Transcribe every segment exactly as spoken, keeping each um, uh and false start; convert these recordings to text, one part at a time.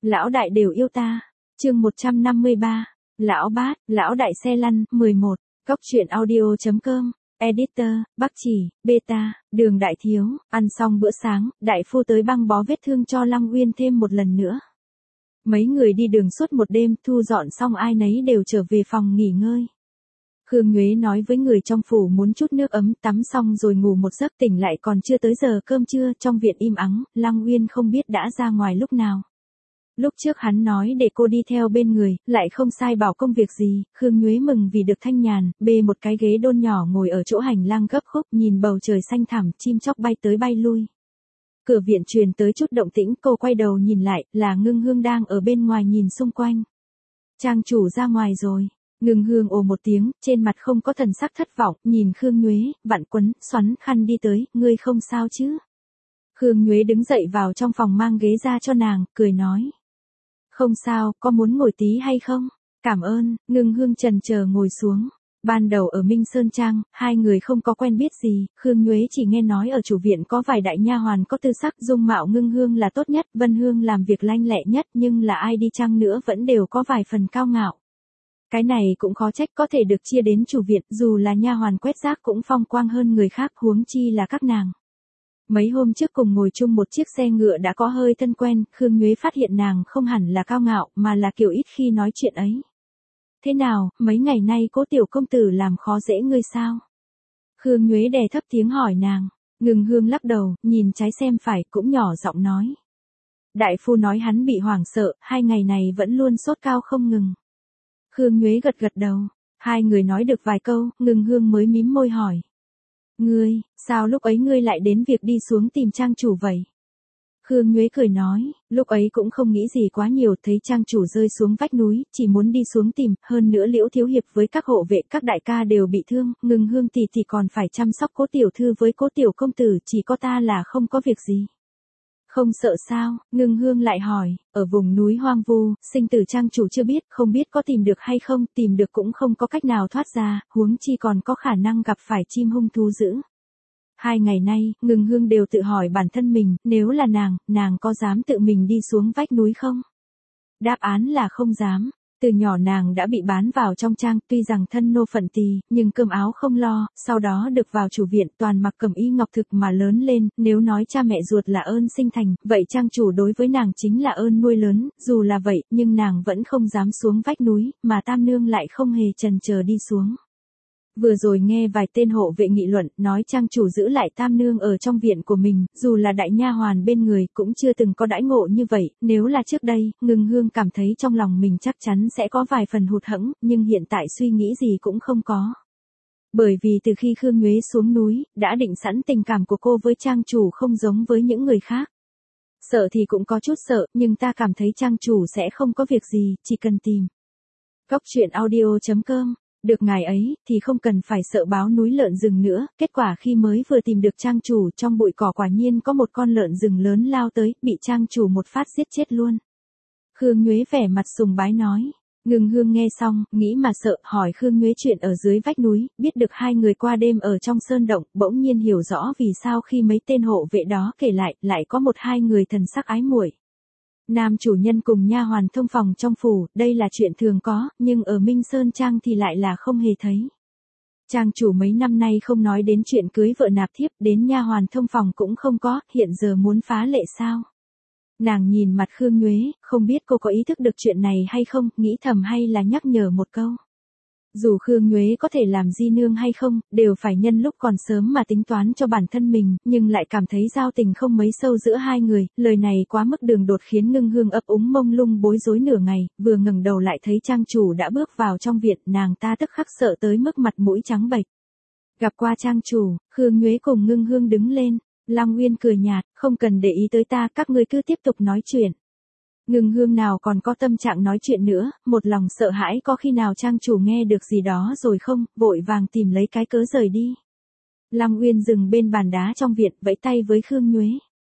Lão đại đều yêu ta. Chương một trăm năm mươi ba. Lão bát, lão đại xe lăn, mười một. Góc truyện audio chấm com. Editor, Bắc Chỉ, Beta, Đường Đại Thiếu. Ăn xong bữa sáng, đại phu tới băng bó vết thương cho Lăng Uyên thêm một lần nữa. Mấy người đi đường suốt một đêm, thu dọn xong ai nấy đều trở về phòng nghỉ ngơi. Khương Nhuế nói với người trong phủ muốn chút nước ấm, tắm xong rồi ngủ một giấc, tỉnh lại còn chưa tới giờ cơm trưa, trong viện im ắng, Lăng Uyên không biết đã ra ngoài lúc nào. Lúc trước hắn nói để cô đi theo bên người, lại không sai bảo công việc gì, Khương Nhuế mừng vì được thanh nhàn, bê một cái ghế đôn nhỏ ngồi ở chỗ hành lang gấp khúc, nhìn bầu trời xanh thẳm, chim chóc bay tới bay lui. Cửa viện truyền tới chút động tĩnh, cô quay đầu nhìn lại, là Ngưng Hương đang ở bên ngoài nhìn xung quanh. Trang chủ ra ngoài rồi. Ngưng Hương ồ một tiếng, trên mặt không có thần sắc thất vọng, nhìn Khương Nhuế, vặn quấn, xoắn khăn đi tới, ngươi không sao chứ? Khương Nhuế đứng dậy vào trong phòng mang ghế ra cho nàng, cười nói. Không sao, có muốn ngồi tí hay không? Cảm ơn. Ngưng Hương chần chờ ngồi xuống. Ban đầu ở Minh Sơn Trang, hai người không có quen biết gì, Khương Nhuế chỉ nghe nói ở chủ viện có vài đại nha hoàn có tư sắc, dung mạo Ngưng Hương là tốt nhất, Vân Hương làm việc lanh lẹ nhất, nhưng là ai đi chăng nữa vẫn đều có vài phần cao ngạo. Cái này cũng khó trách, có thể được chia đến chủ viện, dù là nha hoàn quét rác cũng phong quang hơn người khác, huống chi là các nàng. Mấy hôm trước cùng ngồi chung một chiếc xe ngựa đã có hơi thân quen, Khương Nhuế phát hiện nàng không hẳn là cao ngạo, mà là kiểu ít khi nói chuyện ấy. Thế nào, mấy ngày nay Cố tiểu công tử làm khó dễ ngươi sao? Khương Nhuế đè thấp tiếng hỏi nàng. Ngưng Hương lắc đầu, nhìn trái xem phải, cũng nhỏ giọng nói. Đại phu nói hắn bị hoảng sợ, hai ngày này vẫn luôn sốt cao không ngừng. Khương Nhuế gật gật đầu. Hai người nói được vài câu, Ngưng Hương mới mím môi hỏi. Ngươi, sao lúc ấy ngươi lại đến việc đi xuống tìm trang chủ vậy? Khương Nhuế cười nói, lúc ấy cũng không nghĩ gì quá nhiều, thấy trang chủ rơi xuống vách núi, chỉ muốn đi xuống tìm, hơn nữa Liễu thiếu hiệp với các hộ vệ, các đại ca đều bị thương, Ngưng Hương tỷ tỷ còn phải chăm sóc Cố tiểu thư với Cố tiểu công tử, chỉ có ta là không có việc gì. Không sợ sao? Ngưng Hương lại hỏi, ở vùng núi hoang vu, sinh tử trang chủ chưa biết, không biết có tìm được hay không, tìm được cũng không có cách nào thoát ra, huống chi còn có khả năng gặp phải chim hung thú dữ. Hai ngày nay, Ngưng Hương đều tự hỏi bản thân mình, nếu là nàng, nàng có dám tự mình đi xuống vách núi không? Đáp án là không dám. Từ nhỏ nàng đã bị bán vào trong trang, tuy rằng thân nô phận tỳ, nhưng cơm áo không lo, sau đó được vào chủ viện toàn mặc cẩm y ngọc thực mà lớn lên, nếu nói cha mẹ ruột là ơn sinh thành, vậy trang chủ đối với nàng chính là ơn nuôi lớn, dù là vậy, nhưng nàng vẫn không dám xuống vách núi, mà Tam Nương lại không hề chần chờ đi xuống. Vừa rồi nghe vài tên hộ vệ nghị luận, nói trang chủ giữ lại Tam Nương ở trong viện của mình, dù là đại nha hoàn bên người, cũng chưa từng có đãi ngộ như vậy, nếu là trước đây, Ngưng Hương cảm thấy trong lòng mình chắc chắn sẽ có vài phần hụt hẫng, nhưng hiện tại suy nghĩ gì cũng không có. Bởi vì từ khi Khương Nhuế xuống núi, đã định sẵn tình cảm của cô với trang chủ không giống với những người khác. Sợ thì cũng có chút sợ, nhưng ta cảm thấy trang chủ sẽ không có việc gì, chỉ cần tìm. Góc truyện audio chấm com. Được ngày ấy, thì không cần phải sợ báo núi lợn rừng nữa, kết quả khi mới vừa tìm được trang chủ, trong bụi cỏ quả nhiên có một con lợn rừng lớn lao tới, bị trang chủ một phát giết chết luôn. Khương Nhuế vẻ mặt sùng bái nói. Ngưng Hương nghe xong, nghĩ mà sợ, hỏi Khương Nhuế chuyện ở dưới vách núi, biết được hai người qua đêm ở trong sơn động, bỗng nhiên hiểu rõ vì sao khi mấy tên hộ vệ đó kể lại, lại có một hai người thần sắc ái muội. Nam chủ nhân cùng nha hoàn thông phòng trong phủ, đây là chuyện thường có, nhưng ở Minh Sơn Trang thì lại là không hề thấy. Trang chủ mấy năm nay không nói đến chuyện cưới vợ nạp thiếp, đến nha hoàn thông phòng cũng không có, hiện giờ muốn phá lệ sao? Nàng nhìn mặt Khương Nhuế, không biết cô có ý thức được chuyện này hay không, nghĩ thầm hay là nhắc nhở một câu. Dù Khương Nhuế có thể làm di nương hay không, đều phải nhân lúc còn sớm mà tính toán cho bản thân mình, nhưng lại cảm thấy giao tình không mấy sâu giữa hai người, lời này quá mức đường đột khiến Ngưng Hương ấp úng mông lung bối rối nửa ngày, vừa ngẩng đầu lại thấy trang chủ đã bước vào trong viện, nàng ta tức khắc sợ tới mức mặt mũi trắng bệch. Gặp qua trang chủ, Khương Nhuế cùng Ngưng Hương đứng lên, Lăng Uyên cười nhạt, không cần để ý tới ta, các ngươi cứ tiếp tục nói chuyện. Ngưng Hương nào còn có tâm trạng nói chuyện nữa, một lòng sợ hãi có khi nào trang chủ nghe được gì đó rồi không, vội vàng tìm lấy cái cớ rời đi. Lăng Uyên dừng bên bàn đá trong viện, vẫy tay với Khương Nhuế.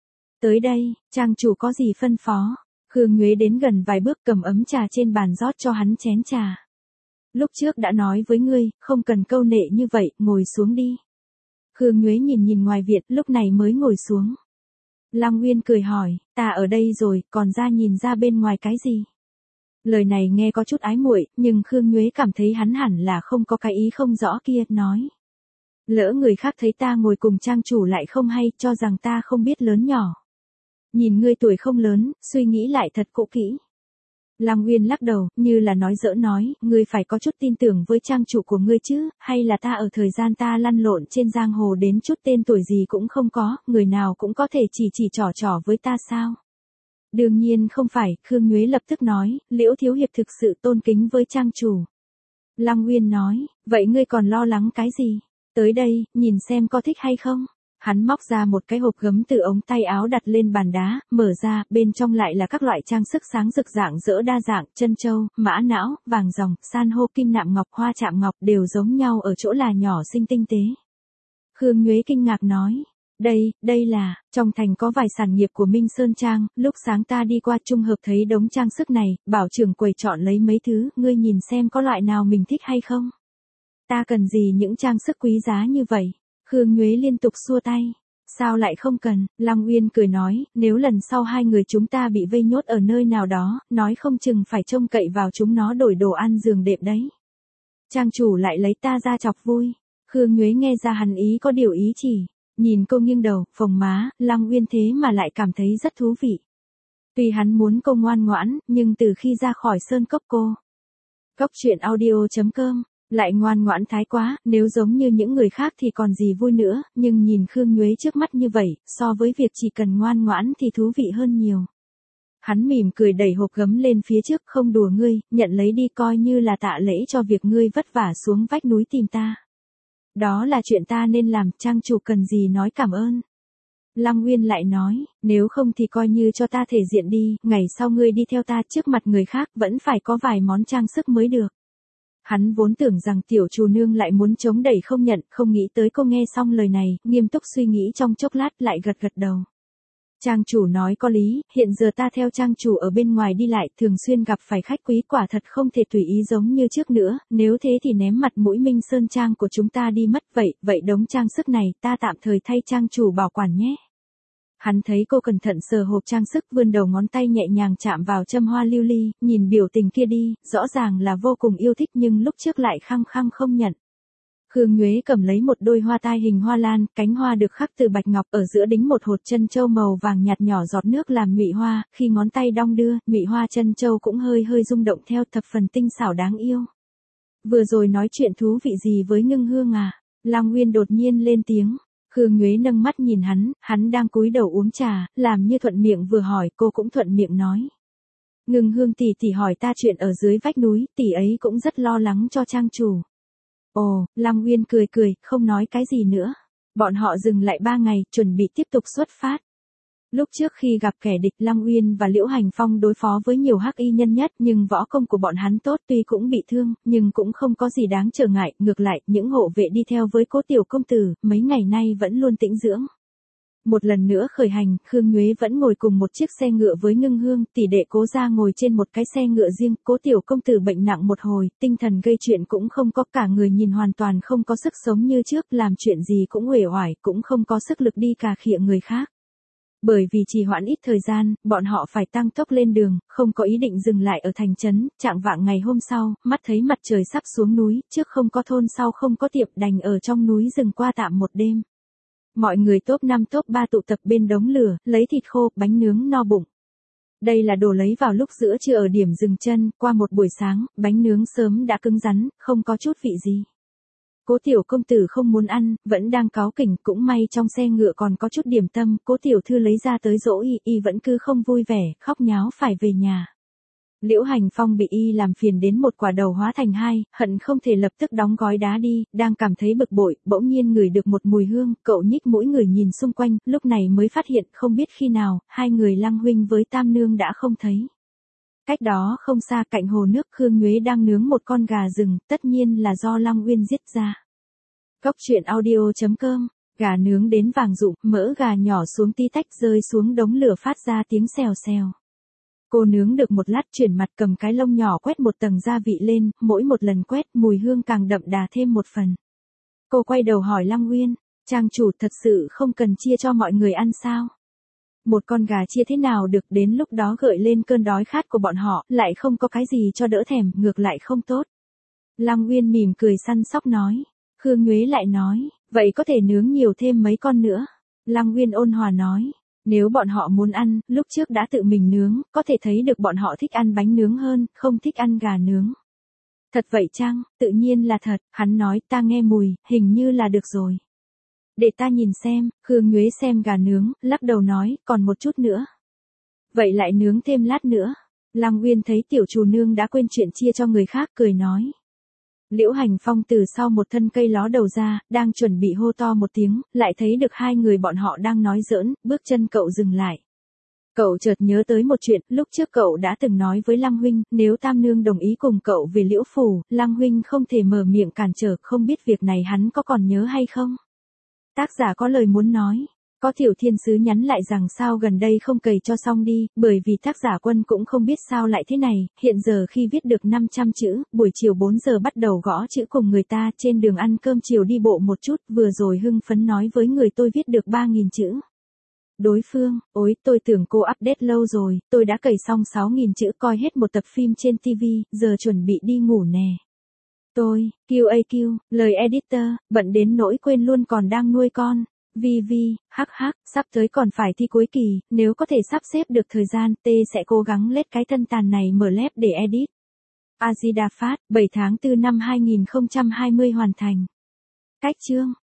Tới đây, trang chủ có gì phân phó? Khương Nhuế đến gần vài bước cầm ấm trà trên bàn rót cho hắn chén trà. Lúc trước đã nói với ngươi, không cần câu nệ như vậy, ngồi xuống đi. Khương Nhuế nhìn nhìn ngoài viện, lúc này mới ngồi xuống. Lăng Uyên cười hỏi, ta ở đây rồi, còn ra nhìn ra bên ngoài cái gì? Lời này nghe có chút ái muội, nhưng Khương Nhuế cảm thấy hắn hẳn là không có cái ý không rõ kia, nói. Lỡ người khác thấy ta ngồi cùng trang chủ lại không hay, cho rằng ta không biết lớn nhỏ. Nhìn ngươi tuổi không lớn, suy nghĩ lại thật cũ kỹ. Lăng Uyên lắc đầu, như là nói giỡn nói, ngươi phải có chút tin tưởng với trang chủ của ngươi chứ, hay là ta ở thời gian ta lăn lộn trên giang hồ đến chút tên tuổi gì cũng không có, người nào cũng có thể chỉ chỉ trò trò với ta sao? Đương nhiên không phải, Khương Nhuế lập tức nói, Liễu thiếu hiệp thực sự tôn kính với trang chủ. Lăng Uyên nói, vậy ngươi còn lo lắng cái gì? Tới đây, nhìn xem có thích hay không? Hắn móc ra một cái hộp gấm từ ống tay áo đặt lên bàn đá, mở ra, bên trong lại là các loại trang sức sáng rực rạng rỡ đa dạng, chân châu, mã não, vàng ròng, san hô, kim nạm ngọc, hoa chạm ngọc đều giống nhau ở chỗ là nhỏ xinh tinh tế. Khương Nhuế kinh ngạc nói, đây, đây là, trong thành có vài sản nghiệp của Minh Sơn Trang, lúc sáng ta đi qua trung hợp thấy đống trang sức này, bảo trưởng quầy chọn lấy mấy thứ, ngươi nhìn xem có loại nào mình thích hay không? Ta cần gì những trang sức quý giá như vậy? Khương Nhuế liên tục xua tay. Sao lại không cần? Lăng Uyên cười nói, nếu lần sau hai người chúng ta bị vây nhốt ở nơi nào đó, nói không chừng phải trông cậy vào chúng nó đổi đồ ăn giường đệm đấy. Trang chủ lại lấy ta ra chọc vui. Khương Nhuế nghe ra hắn ý có điều ý chỉ. Nhìn cô nghiêng đầu, phồng má, Lăng Uyên thế mà lại cảm thấy rất thú vị. Tuy hắn muốn cô ngoan ngoãn, nhưng từ khi ra khỏi sơn cốc cô. Cốc truyện audio chấm com lại ngoan ngoãn thái quá, nếu giống như những người khác thì còn gì vui nữa, nhưng nhìn Khương Nhuế trước mắt như vậy, so với việc chỉ cần ngoan ngoãn thì thú vị hơn nhiều. Hắn mỉm cười đẩy hộp gấm lên phía trước, không đùa ngươi, nhận lấy đi coi như là tạ lễ cho việc ngươi vất vả xuống vách núi tìm ta. Đó là chuyện ta nên làm, trang chủ cần gì nói cảm ơn. Lăng Uyên lại nói, nếu không thì coi như cho ta thể diện đi, ngày sau ngươi đi theo ta trước mặt người khác vẫn phải có vài món trang sức mới được. Hắn vốn tưởng rằng tiểu chủ nương lại muốn chống đẩy không nhận, không nghĩ tới cô nghe xong lời này, nghiêm túc suy nghĩ trong chốc lát lại gật gật đầu. Trang chủ nói có lý, hiện giờ ta theo trang chủ ở bên ngoài đi lại, thường xuyên gặp phải khách quý, quả thật không thể tùy ý giống như trước nữa, nếu thế thì ném mặt mũi Minh Sơn Trang của chúng ta đi mất, vậy, vậy đống trang sức này, ta tạm thời thay trang chủ bảo quản nhé. Hắn thấy cô cẩn thận sờ hộp trang sức, vươn đầu ngón tay nhẹ nhàng chạm vào châm hoa lưu ly, nhìn biểu tình kia đi, rõ ràng là vô cùng yêu thích nhưng lúc trước lại khăng khăng không nhận. Khương Nhuế cầm lấy một đôi hoa tai hình hoa lan, cánh hoa được khắc từ bạch ngọc, ở giữa đính một hột chân châu màu vàng nhạt nhỏ giọt nước làm nhụy hoa, khi ngón tay đong đưa, nhụy hoa chân châu cũng hơi hơi rung động theo, thập phần tinh xảo đáng yêu. Vừa rồi nói chuyện thú vị gì với Ngưng Hương à? Lăng Uyên đột nhiên lên tiếng. Khương Nhuế nâng mắt nhìn hắn, hắn đang cúi đầu uống trà, làm như thuận miệng vừa hỏi, cô cũng thuận miệng nói. Ngưng Hương tỷ tỷ hỏi ta chuyện ở dưới vách núi, tỷ ấy cũng rất lo lắng cho trang chủ. Ồ, Lăng Uyên cười cười, không nói cái gì nữa. Bọn họ dừng lại ba ngày, chuẩn bị tiếp tục xuất phát. Lúc trước khi gặp kẻ địch, Lăng Uyên và Liễu Hành Phong đối phó với nhiều hắc y nhân nhất, nhưng võ công của bọn hắn tốt, tuy cũng bị thương, nhưng cũng không có gì đáng trở ngại, ngược lại, những hộ vệ đi theo với Cố tiểu công tử, mấy ngày nay vẫn luôn tĩnh dưỡng. Một lần nữa khởi hành, Khương Nhuế vẫn ngồi cùng một chiếc xe ngựa với Ngưng Hương, tỷ đệ Cố gia ngồi trên một cái xe ngựa riêng, Cố tiểu công tử bệnh nặng một hồi, tinh thần gây chuyện cũng không có, cả người nhìn hoàn toàn không có sức sống như trước, làm chuyện gì cũng uể oải, cũng không có sức lực đi cà khịa người khác. Bởi vì trì hoãn ít thời gian, bọn họ phải tăng tốc lên đường, không có ý định dừng lại ở thành trấn, trạng vạng ngày hôm sau, mắt thấy mặt trời sắp xuống núi, trước không có thôn sau không có tiệm, đành ở trong núi rừng qua tạm một đêm. Mọi người top năm top ba tụ tập bên đống lửa, lấy thịt khô, bánh nướng no bụng. Đây là đồ lấy vào lúc giữa trưa ở điểm dừng chân, qua một buổi sáng, bánh nướng sớm đã cứng rắn, không có chút vị gì. Cố tiểu công tử không muốn ăn, vẫn đang cáu kỉnh, cũng may trong xe ngựa còn có chút điểm tâm, Cố tiểu thư lấy ra tới dỗ y, y vẫn cứ không vui vẻ, khóc nháo phải về nhà. Liễu Hành Phong bị y làm phiền đến một quả đầu hóa thành hai, hận không thể lập tức đóng gói đá đi, đang cảm thấy bực bội, bỗng nhiên ngửi được một mùi hương, cậu nhích mũi người nhìn xung quanh, lúc này mới phát hiện không biết khi nào, hai người Lăng huynh với Tam nương đã không thấy. Cách đó không xa cạnh hồ nước, Khương Nhuế đang nướng một con gà rừng, tất nhiên là do Lăng Uyên giết ra. Cốc truyện audio chấm com, gà nướng đến vàng rụng, mỡ gà nhỏ xuống tí tách rơi xuống đống lửa phát ra tiếng xèo xèo. Cô nướng được một lát chuyển mặt cầm cái lông nhỏ quét một tầng gia vị lên, mỗi một lần quét mùi hương càng đậm đà thêm một phần. Cô quay đầu hỏi Lăng Uyên, trang chủ thật sự không cần chia cho mọi người ăn sao? một con gà chia thế nào được, đến lúc đó gợi lên cơn đói khát của bọn họ, lại không có cái gì cho đỡ thèm, ngược lại không tốt. Lăng Uyên mỉm cười săn sóc nói. Khương Nhuế lại nói, vậy có thể nướng nhiều thêm mấy con nữa. Lăng Uyên ôn hòa nói, nếu bọn họ muốn ăn, lúc trước đã tự mình nướng, có thể thấy được bọn họ thích ăn bánh nướng hơn, không thích ăn gà nướng. Thật vậy chăng? Tự nhiên là thật, hắn nói, ta nghe mùi, hình như là được rồi. Để ta nhìn xem. Khương Nhuế xem gà nướng, lắc đầu nói, còn một chút nữa. Vậy lại nướng thêm lát nữa. Lăng Uyên thấy tiểu chủ nương đã quên chuyện chia cho người khác, cười nói. Liễu Hành Phong từ sau một thân cây ló đầu ra, đang chuẩn bị hô to một tiếng, lại thấy được hai người bọn họ đang nói giỡn, bước chân cậu dừng lại. Cậu chợt nhớ tới một chuyện, lúc trước cậu đã từng nói với Lăng huynh, nếu Tam nương đồng ý cùng cậu về Liễu phủ, Lăng huynh không thể mở miệng cản trở, không biết việc này hắn có còn nhớ hay không? Tác giả có lời muốn nói. Có tiểu thiên sứ nhắn lại rằng sao gần đây không cày cho xong đi, bởi vì tác giả Quân cũng không biết sao lại thế này, hiện giờ khi viết được năm trăm chữ, buổi chiều bốn giờ bắt đầu gõ chữ cùng người ta, trên đường ăn cơm chiều đi bộ một chút, vừa rồi hưng phấn nói với người tôi viết được ba nghìn chữ. Đối phương, ôi, tôi tưởng cô update lâu rồi, tôi đã cày xong sáu nghìn chữ, coi hết một tập phim trên ti vi, giờ chuẩn bị đi ngủ nè. Tôi, quy a quy, lời editor, bận đến nỗi quên luôn còn đang nuôi con. Vi Vi, hắc hắc, sắp tới còn phải thi cuối kỳ, nếu có thể sắp xếp được thời gian, T sẽ cố gắng lết cái thân tàn này mở lép để edit. A Di Đà Phát, bảy tháng tư năm hai nghìn không trăm hai mươi hoàn thành. Cách chương